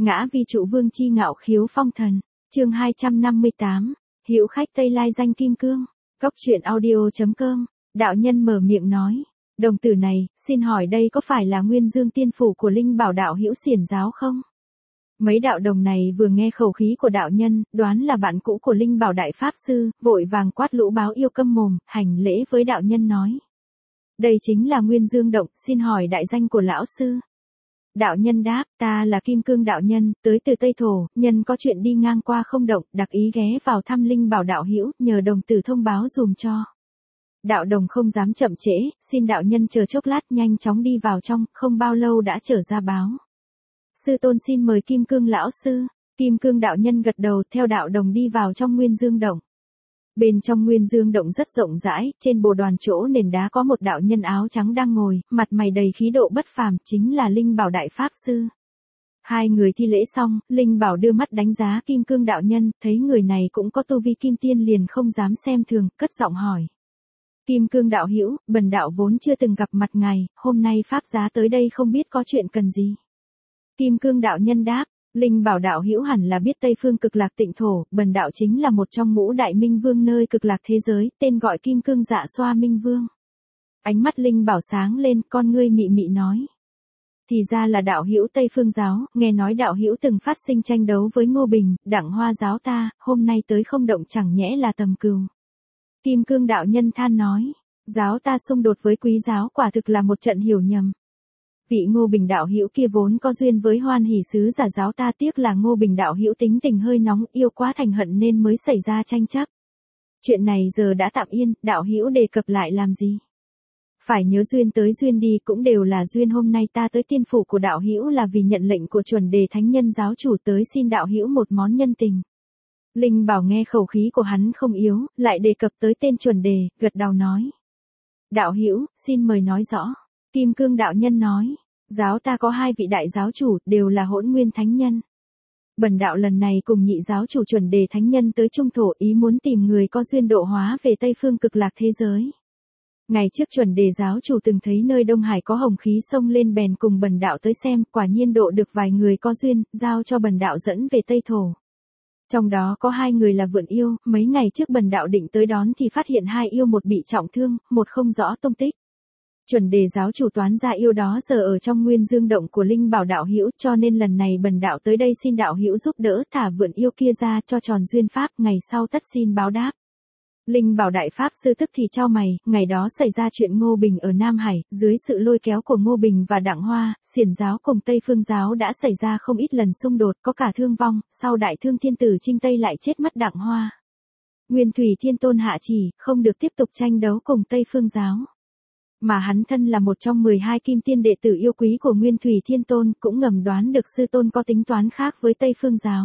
Ngã vi trụ vương chi ngạo khiếu phong thần. Chương 258. Hữu khách Tây Lai danh kim cương. Cốc truyện audio.com. Đạo nhân mở miệng nói: "Đồng tử này, xin hỏi đây có phải là Nguyên Dương tiên phủ của Linh Bảo đạo hữu Xiển giáo không?" Mấy đạo đồng này vừa nghe khẩu khí của đạo nhân, đoán là bạn cũ của Linh Bảo đại pháp sư, vội vàng quát lũ báo yêu câm mồm, hành lễ với đạo nhân nói: "Đây chính là Nguyên Dương động, xin hỏi đại danh của lão sư." Đạo nhân đáp: "Ta là Kim Cương đạo nhân, tới từ Tây Thổ, nhân có chuyện đi ngang qua không động, đặc ý ghé vào thăm Linh Bảo đạo hữu, nhờ đồng tử thông báo dùm cho." Đạo đồng không dám chậm trễ, xin đạo nhân chờ chốc lát, nhanh chóng đi vào trong, không bao lâu đã trở ra báo: "Sư tôn xin mời Kim Cương lão sư." Kim Cương đạo nhân gật đầu, theo đạo đồng đi vào trong Nguyên Dương động. Bên trong Nguyên Dương động rất rộng rãi, trên bồ đoàn chỗ nền đá có một đạo nhân áo trắng đang ngồi, mặt mày đầy khí độ bất phàm, chính là Linh Bảo đại pháp sư. Hai người thi lễ xong, Linh Bảo đưa mắt đánh giá Kim Cương đạo nhân, thấy người này cũng có tu vi kim tiên liền không dám xem thường, cất giọng hỏi: "Kim Cương đạo hữu, bần đạo vốn chưa từng gặp mặt ngài, hôm nay pháp giá tới đây không biết có chuyện cần gì?" Kim Cương đạo nhân đáp: "Linh Bảo đạo hữu hẳn là biết Tây phương Cực Lạc Tịnh thổ, bần đạo chính là một trong ngũ đại minh vương nơi Cực Lạc thế giới, tên gọi Kim Cương Dạ Xoa Minh Vương." Ánh mắt Linh Bảo sáng lên, con ngươi mị mị nói: "Thì ra là đạo hữu Tây phương giáo, nghe nói đạo hữu từng phát sinh tranh đấu với Ngô Bình, Đặng Hoa giáo ta, hôm nay tới không động chẳng nhẽ là tầm cừu." Kim Cương đạo nhân than nói: "Giáo ta xung đột với Quý giáo quả thực là một trận hiểu nhầm. Vị Ngô Bình đạo hữu kia vốn có duyên với Hoan Hỷ sứ giả giáo ta, tiếc là Ngô Bình đạo hữu tính tình hơi nóng, yêu quá thành hận nên mới xảy ra tranh chấp. Chuyện này giờ đã tạm yên, đạo hữu đề cập lại làm gì? Phải nhớ duyên tới duyên đi, cũng đều là duyên. Hôm nay ta tới tiên phủ của đạo hữu là vì nhận lệnh của chuẩn đề thánh nhân giáo chủ, tới xin đạo hữu một món nhân tình." Linh Bảo nghe khẩu khí của hắn không yếu, lại đề cập tới tên chuẩn đề, gật đầu nói: "Đạo hữu, xin mời nói rõ." Kim Cương đạo nhân nói: "Giáo ta có hai vị đại giáo chủ, đều là Hỗn Nguyên thánh nhân. Bần đạo lần này cùng nhị giáo chủ chuẩn đề thánh nhân tới Trung thổ, ý muốn tìm người có duyên độ hóa về Tây phương Cực Lạc thế giới. Ngày trước chuẩn đề giáo chủ từng thấy nơi Đông Hải có hồng khí sông lên, bèn cùng bần đạo tới xem, quả nhiên độ được vài người có duyên, giao cho bần đạo dẫn về Tây thổ. Trong đó có hai người là vượn yêu, mấy ngày trước bần đạo định tới đón thì phát hiện hai yêu, một bị trọng thương, một không rõ tung tích. Chuẩn đề giáo chủ toán ra yêu đó giờ ở trong Nguyên Dương động của Linh Bảo đạo hữu, cho nên lần này bần đạo tới đây xin đạo hữu giúp đỡ thả vượn yêu kia ra cho tròn duyên pháp, ngày sau tất xin báo đáp." Linh Bảo đại pháp sư tức thì chau mày, ngày đó xảy ra chuyện Ngô Bình ở Nam Hải, dưới sự lôi kéo của Ngô Bình và Đặng Hoa, Xiển giáo cùng Tây phương giáo đã xảy ra không ít lần xung đột, có cả thương vong, sau đại thương thiên tử Trinh Tây lại chết mất Đặng Hoa. Nguyên Thủy Thiên Tôn hạ chỉ, không được tiếp tục tranh đấu cùng Tây phương giáo. Mà hắn thân là một trong 12 kim tiên đệ tử yêu quý của Nguyên Thủy Thiên Tôn, cũng ngầm đoán được sư tôn có tính toán khác với Tây phương giáo.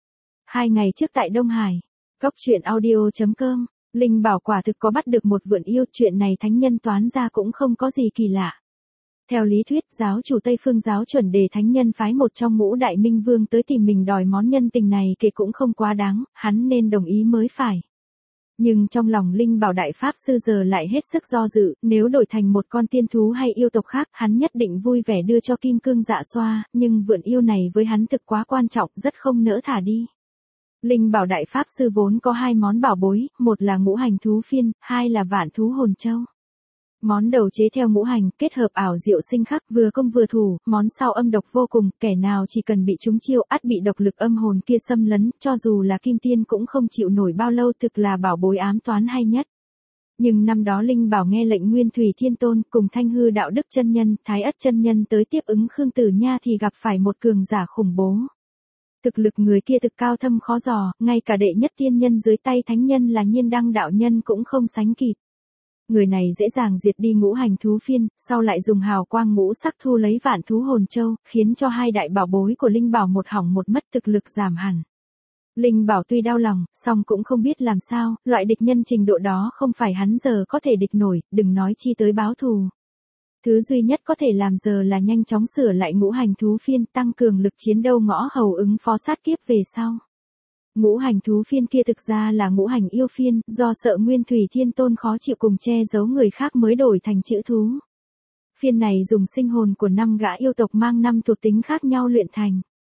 2 ngày trước tại Đông Hải, Cốc truyện audio.com, Linh Bảo quả thực có bắt được một vượn yêu, chuyện này thánh nhân toán ra cũng không có gì kỳ lạ. Theo lý thuyết, giáo chủ Tây phương giáo chuẩn đề thánh nhân phái một trong ngũ đại minh vương tới tìm mình đòi món nhân tình này kể cũng không quá đáng, hắn nên đồng ý mới phải. Nhưng trong lòng Linh Bảo đại pháp sư giờ lại hết sức do dự, nếu đổi thành một con tiên thú hay yêu tộc khác, hắn nhất định vui vẻ đưa cho Kim Cương Dạ Xoa, nhưng vượn yêu này với hắn thực quá quan trọng, rất không nỡ thả đi. Linh Bảo đại pháp sư vốn có hai món bảo bối, một là ngũ hành thú phiên, hai là vạn thú hồn châu. Món đầu chế theo ngũ hành, kết hợp ảo diệu sinh khắc, vừa công vừa thủ, món sau âm độc vô cùng, kẻ nào chỉ cần bị trúng chiêu ắt bị độc lực âm hồn kia xâm lấn, cho dù là kim tiên cũng không chịu nổi bao lâu, thực là bảo bối ám toán hay nhất. Nhưng năm đó Linh Bảo nghe lệnh Nguyên Thủy Thiên Tôn cùng Thanh Hư đạo đức chân nhân, Thái Ất chân nhân tới tiếp ứng Khương Tử Nha thì gặp phải một cường giả khủng bố. Thực lực người kia thực cao thâm khó dò, ngay cả đệ nhất tiên nhân dưới tay thánh nhân là Nhiên Đăng đạo nhân cũng không sánh kịp. Người này dễ dàng diệt đi ngũ hành thú phiên, sau lại dùng hào quang ngũ sắc thu lấy vạn thú hồn châu, khiến cho hai đại bảo bối của Linh Bảo một hỏng một mất, thực lực giảm hẳn. Linh Bảo tuy đau lòng, song cũng không biết làm sao, loại địch nhân trình độ đó không phải hắn giờ có thể địch nổi, đừng nói chi tới báo thù. Thứ duy nhất có thể làm giờ là nhanh chóng sửa lại ngũ hành thú phiên, tăng cường lực chiến đấu ngõ hầu ứng phó sát kiếp về sau. Ngũ hành thú phiên kia thực ra là ngũ hành yêu phiên, do sợ Nguyên Thủy Thiên Tôn khó chịu cùng che giấu người khác mới đổi thành chữ thú. Phiên này dùng sinh hồn của 5 gã yêu tộc mang 5 thuộc tính khác nhau luyện thành.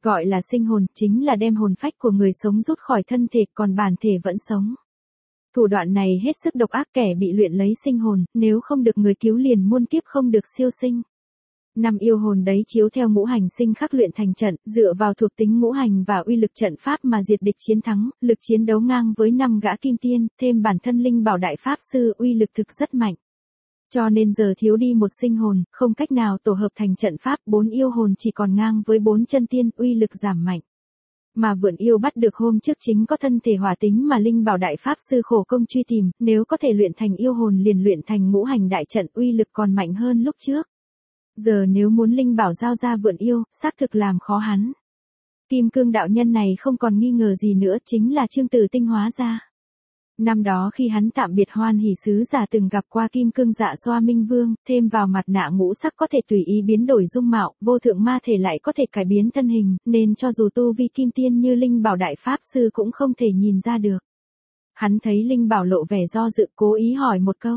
Gọi là sinh hồn, chính là đem hồn phách của người sống rút khỏi thân thể, còn bản thể vẫn sống. Thủ đoạn này hết sức độc ác, kẻ bị luyện lấy sinh hồn, nếu không được người cứu liền muôn kiếp không được siêu sinh. Năm yêu hồn đấy chiếu theo ngũ hành sinh khắc luyện thành trận, dựa vào thuộc tính ngũ hành và uy lực trận pháp mà diệt địch chiến thắng, lực chiến đấu ngang với 5 gã kim tiên, thêm bản thân linh bảo đại pháp sư, uy lực thực rất mạnh. Cho nên giờ thiếu đi một sinh hồn, không cách nào tổ hợp thành trận pháp, 4 yêu hồn chỉ còn ngang với 4 chân tiên, uy lực giảm mạnh. Mà vượn yêu bắt được hôm trước chính có thân thể hỏa tính mà linh bảo đại pháp sư khổ công truy tìm, nếu có thể luyện thành yêu hồn liền luyện thành ngũ hành đại trận, uy lực còn mạnh hơn lúc trước. Giờ nếu muốn linh bảo giao ra vượn yêu, xác thực làm khó hắn. Kim cương đạo nhân này không còn nghi ngờ gì nữa, chính là Trương Tử Tinh hóa ra. Năm đó khi hắn tạm biệt Hoan Hỷ sứ giả từng gặp qua kim cương dạ xoa minh vương, thêm vào mặt nạ ngũ sắc có thể tùy ý biến đổi dung mạo, vô thượng ma thể lại có thể cải biến thân hình, nên cho dù tu vi kim tiên như linh bảo đại pháp sư cũng không thể nhìn ra được. Hắn thấy linh bảo lộ vẻ do dự, cố ý hỏi một câu.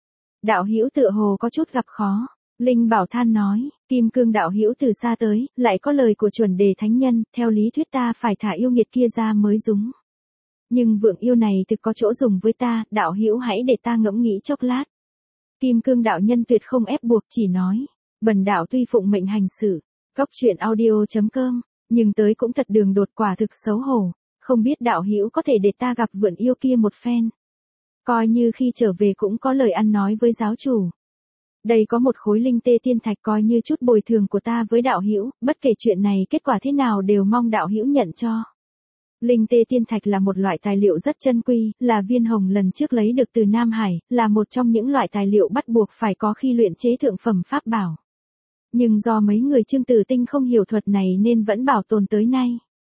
Đạo hữu tựa hồ có chút gặp khó. Linh bảo than nói, kim cương đạo hữu từ xa tới, lại có lời của chuẩn đề thánh nhân, theo lý thuyết ta phải thả yêu nghiệt kia ra mới đúng. Nhưng vượng yêu này thực có chỗ dùng với ta, đạo hữu hãy để ta ngẫm nghĩ chốc lát. Kim cương đạo nhân tuyệt không ép buộc, chỉ nói, bần đạo tuy phụng mệnh hành xử. Cốc truyện audio.com, nhưng tới cũng thật đường đột, quả thực xấu hổ, không biết đạo hữu có thể để ta gặp vượn yêu kia một phen. Coi như khi trở về cũng có lời ăn nói với giáo chủ. Đây có một khối linh tê tiên thạch, coi như chút bồi thường của ta với đạo hữu, bất kể chuyện này kết quả thế nào đều mong đạo hữu nhận cho. Linh tê tiên thạch là một loại tài liệu rất chân quý, là viên hồng lần trước lấy được từ Nam Hải, là một trong những loại tài liệu bắt buộc phải có khi luyện chế thượng phẩm pháp bảo. Nhưng do mấy người Trương Tử Tinh không hiểu thuật này nên vẫn bảo tồn tới nay.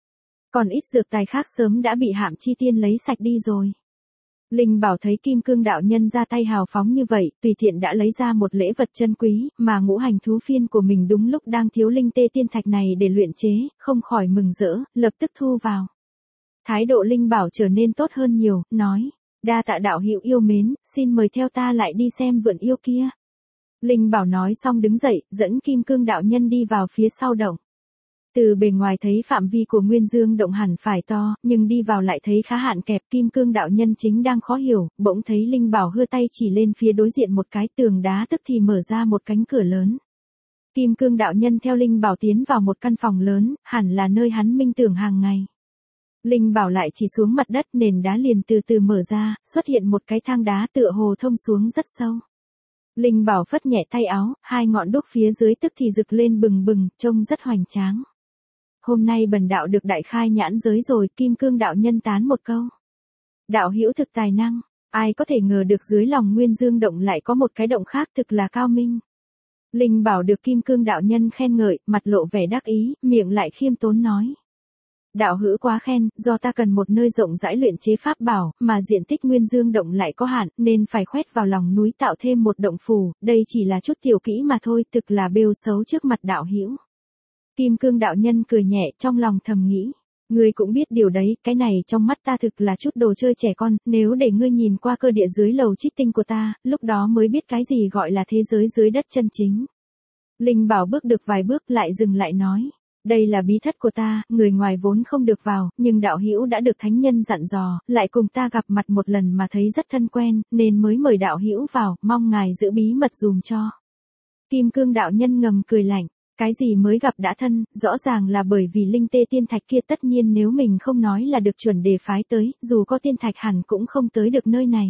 Còn ít dược tài khác sớm đã bị Hạm Chi Tiên lấy sạch đi rồi. Linh bảo thấy kim cương đạo nhân ra tay hào phóng như vậy, tùy tiện đã lấy ra một lễ vật chân quý, mà ngũ hành thú phiên của mình đúng lúc đang thiếu linh tê tiên thạch này để luyện chế, không khỏi mừng rỡ, lập tức thu vào. Thái độ linh bảo trở nên tốt hơn nhiều, nói, đa tạ đạo hữu yêu mến, xin mời theo ta lại đi xem vượn yêu kia. Linh bảo nói xong đứng dậy, dẫn kim cương đạo nhân đi vào phía sau động. Từ bề ngoài thấy phạm vi của Nguyên Dương động hẳn phải to, nhưng đi vào lại thấy khá hạn kẹp. Kim cương đạo nhân chính đang khó hiểu, bỗng thấy linh bảo hưa tay chỉ lên phía đối diện một cái tường đá, tức thì mở ra một cánh cửa lớn. Kim cương đạo nhân theo linh bảo tiến vào một căn phòng lớn, hẳn là nơi hắn minh tưởng hàng ngày. Linh bảo lại chỉ xuống mặt đất, nền đá liền từ từ mở ra, xuất hiện một cái thang đá tựa hồ thông xuống rất sâu. Linh bảo phất nhẹ tay áo, hai ngọn đuốc phía dưới tức thì rực lên bừng bừng, trông rất hoành tráng. Hôm nay bần đạo được đại khai nhãn giới rồi, kim cương đạo nhân tán một câu. Đạo hữu thực tài năng, ai có thể ngờ được dưới lòng Nguyên Dương động lại có một cái động khác, thực là cao minh. Linh bảo được kim cương đạo nhân khen ngợi, mặt lộ vẻ đắc ý, miệng lại khiêm tốn nói. Đạo hữu quá khen, do ta cần một nơi rộng rãi luyện chế pháp bảo, mà diện tích Nguyên Dương động lại có hạn, nên phải khoét vào lòng núi tạo thêm một động phủ, đây chỉ là chút tiểu kỹ mà thôi, thực là bêu xấu trước mặt đạo hữu. Kim cương đạo nhân cười nhẹ, trong lòng thầm nghĩ, ngươi cũng biết điều đấy, cái này trong mắt ta thực là chút đồ chơi trẻ con, nếu để ngươi nhìn qua cơ địa dưới lầu trích tinh của ta, lúc đó mới biết cái gì gọi là thế giới dưới đất chân chính. Linh bảo bước được vài bước lại dừng lại nói, đây là bí thất của ta, người ngoài vốn không được vào, nhưng đạo hữu đã được thánh nhân dặn dò, lại cùng ta gặp mặt một lần mà thấy rất thân quen, nên mới mời đạo hữu vào, mong ngài giữ bí mật dùm cho. Kim cương đạo nhân ngầm cười lạnh. Cái gì mới gặp đã thân, rõ ràng là bởi vì linh tê tiên thạch kia, tất nhiên nếu mình không nói là được chuẩn đề phái tới, dù có tiên thạch hẳn cũng không tới được nơi này.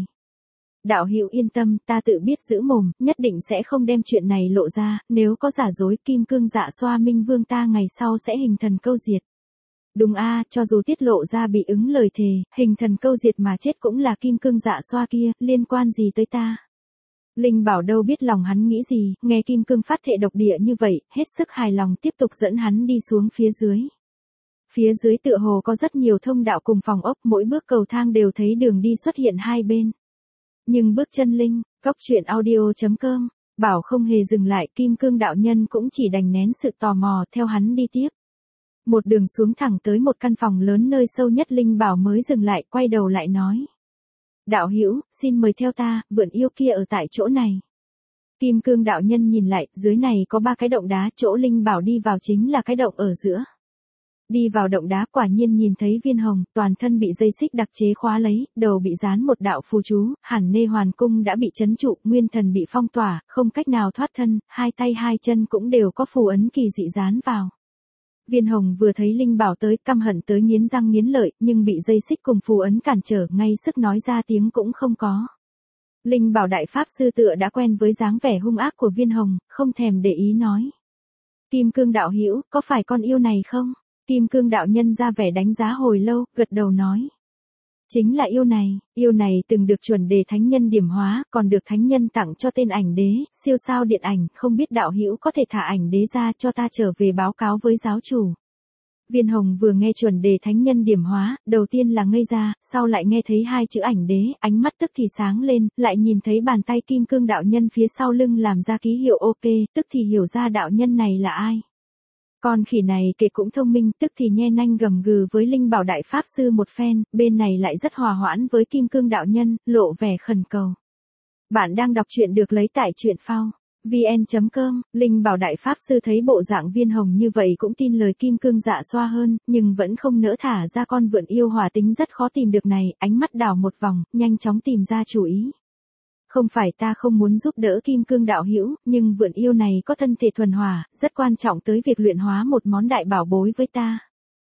Đạo hữu yên tâm, ta tự biết giữ mồm, nhất định sẽ không đem chuyện này lộ ra, nếu có giả dối kim cương dạ xoa minh vương ta ngày sau sẽ hình thần câu diệt. Đúng a, cho dù tiết lộ ra bị ứng lời thề, hình thần câu diệt mà chết cũng là kim cương dạ xoa kia, liên quan gì tới ta. Linh bảo đâu biết lòng hắn nghĩ gì, nghe kim cương phát thệ độc địa như vậy, hết sức hài lòng tiếp tục dẫn hắn đi xuống phía dưới. Phía dưới tựa hồ có rất nhiều thông đạo cùng phòng ốc, mỗi bước cầu thang đều thấy đường đi xuất hiện hai bên. Nhưng bước chân linh, Cốc truyện audio.com, bảo không hề dừng lại, kim cương đạo nhân cũng chỉ đành nén sự tò mò theo hắn đi tiếp. Một đường xuống thẳng tới một căn phòng lớn nơi sâu nhất, linh bảo mới dừng lại, quay đầu lại nói. Đạo hữu, xin mời theo ta, vượn yêu kia ở tại chỗ này. Kim cương đạo nhân nhìn lại, dưới này có 3 cái động đá, chỗ linh bảo đi vào chính là cái động ở giữa. Đi vào động đá quả nhiên nhìn thấy Viên Hồng, toàn thân bị dây xích đặc chế khóa lấy, đầu bị dán một đạo phù chú, hẳn nê hoàn cung đã bị trấn trụ, nguyên thần bị phong tỏa, không cách nào thoát thân, hai tay hai chân cũng đều có phù ấn kỳ dị dán vào. Viên Hồng vừa thấy Linh Bảo tới, căm hận tới nghiến răng nghiến lợi, nhưng bị dây xích cùng phù ấn cản trở, ngay sức nói ra tiếng cũng không có. Linh Bảo đại pháp sư tựa đã quen với dáng vẻ hung ác của Viên Hồng, không thèm để ý nói: Kim Cương đạo hữu, có phải con yêu này không? Kim Cương đạo nhân ra vẻ đánh giá hồi lâu, gật đầu nói: Chính là yêu này từng được chuẩn đề thánh nhân điểm hóa, còn được thánh nhân tặng cho tên ảnh đế, siêu sao điện ảnh, không biết đạo hữu có thể thả ảnh đế ra cho ta trở về báo cáo với giáo chủ. Viên Hồng vừa nghe chuẩn đề thánh nhân điểm hóa, đầu tiên là ngây ra, sau lại nghe thấy hai chữ ảnh đế, ánh mắt tức thì sáng lên, lại nhìn thấy bàn tay Kim Cương đạo nhân phía sau lưng làm ra ký hiệu ok, tức thì hiểu ra đạo nhân này là ai. Con khỉ này kể cũng thông minh, tức thì nhe nanh gầm gừ với Linh Bảo đại pháp sư một phen, bên này lại rất hòa hoãn với Kim Cương đạo nhân, lộ vẻ khẩn cầu. Bạn đang đọc truyện được lấy tại truyện phao vn.com. Linh Bảo đại pháp sư thấy bộ dạng Viên Hồng như vậy cũng tin lời Kim Cương dạ xoa hơn, nhưng vẫn không nỡ thả ra con vượn yêu hỏa tính rất khó tìm được này, ánh mắt đảo một vòng, nhanh chóng tìm ra chủ ý. Không phải ta không muốn giúp đỡ Kim Cương đạo hữu, nhưng vượn yêu này có thân thể thuần hỏa, rất quan trọng tới việc luyện hóa một món đại bảo bối với ta.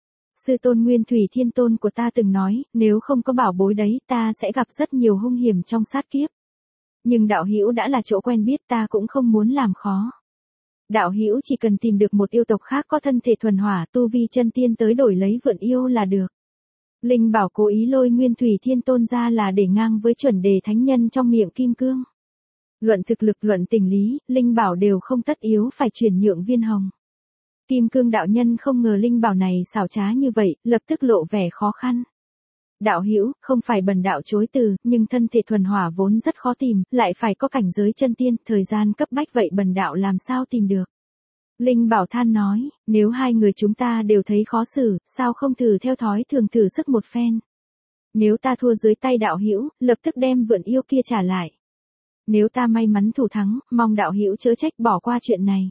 Sư tôn Nguyên Thủy Thiên Tôn của ta từng nói, nếu không có bảo bối đấy, ta sẽ gặp rất nhiều hung hiểm trong sát kiếp. Nhưng đạo hữu đã là chỗ quen biết, ta cũng không muốn làm khó. Đạo hữu chỉ cần tìm được một yêu tộc khác có thân thể thuần hỏa, tu vi chân tiên tới đổi lấy vượn yêu là được. Linh Bảo cố ý lôi Nguyên Thủy Thiên Tôn ra là để ngang với chuẩn đề thánh nhân trong miệng Kim Cương. Luận thực lực, luận tình lý, Linh Bảo đều không tất yếu phải chuyển nhượng Viên Hồng. Kim Cương đạo nhân không ngờ Linh Bảo này xảo trá như vậy, lập tức lộ vẻ khó khăn. Đạo hữu, không phải bần đạo chối từ, nhưng thân thể thuần hỏa vốn rất khó tìm, lại phải có cảnh giới chân tiên, thời gian cấp bách vậy bần đạo làm sao tìm được. Linh Bảo than nói, nếu hai người chúng ta đều thấy khó xử, sao không thử theo thói thường thử sức một phen. Nếu ta thua dưới tay đạo hữu, lập tức đem vượn yêu kia trả lại. Nếu ta may mắn thủ thắng, mong đạo hữu chớ trách bỏ qua chuyện này.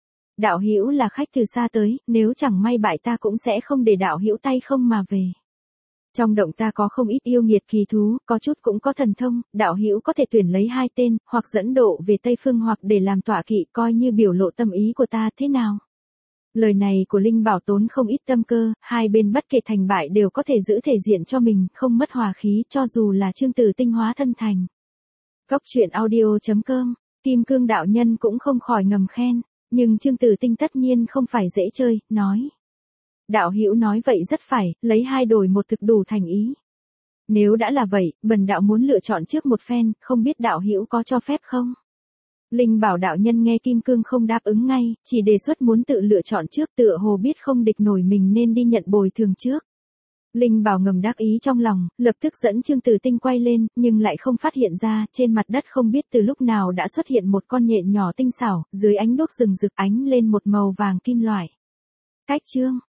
Đạo hữu là khách từ xa tới, nếu chẳng may bại ta cũng sẽ không để đạo hữu tay không mà về. Trong động ta có không ít yêu nghiệt kỳ thú, có chút cũng có thần thông, đạo hữu có thể tuyển lấy hai tên, hoặc dẫn độ về Tây Phương hoặc để làm tọa kỵ, coi như biểu lộ tâm ý của ta thế nào. Lời này của Linh Bảo tốn không ít tâm cơ, hai bên bất kể thành bại đều có thể giữ thể diện cho mình, không mất hòa khí, cho dù là Chương Tử Tinh hóa thân thành. Góc truyện audio.com, Kim Cương đạo nhân cũng không khỏi ngầm khen, nhưng Chương Tử Tinh tất nhiên không phải dễ chơi, nói. Đạo hữu nói vậy rất phải, lấy hai đổi một thực đủ thành ý. Nếu đã là vậy, bần đạo muốn lựa chọn trước một phen, không biết đạo hữu có cho phép không? Linh Bảo đạo nhân nghe Kim Cương không đáp ứng ngay, chỉ đề xuất muốn tự lựa chọn trước, tựa hồ biết không địch nổi mình nên đi nhận bồi thường trước. Linh Bảo ngầm đắc ý trong lòng, lập tức dẫn Chương Tử Tinh quay lên, nhưng lại không phát hiện ra, trên mặt đất không biết từ lúc nào đã xuất hiện một con nhện nhỏ tinh xảo, dưới ánh đuốc rừng rực ánh lên một màu vàng kim loại. Cách chương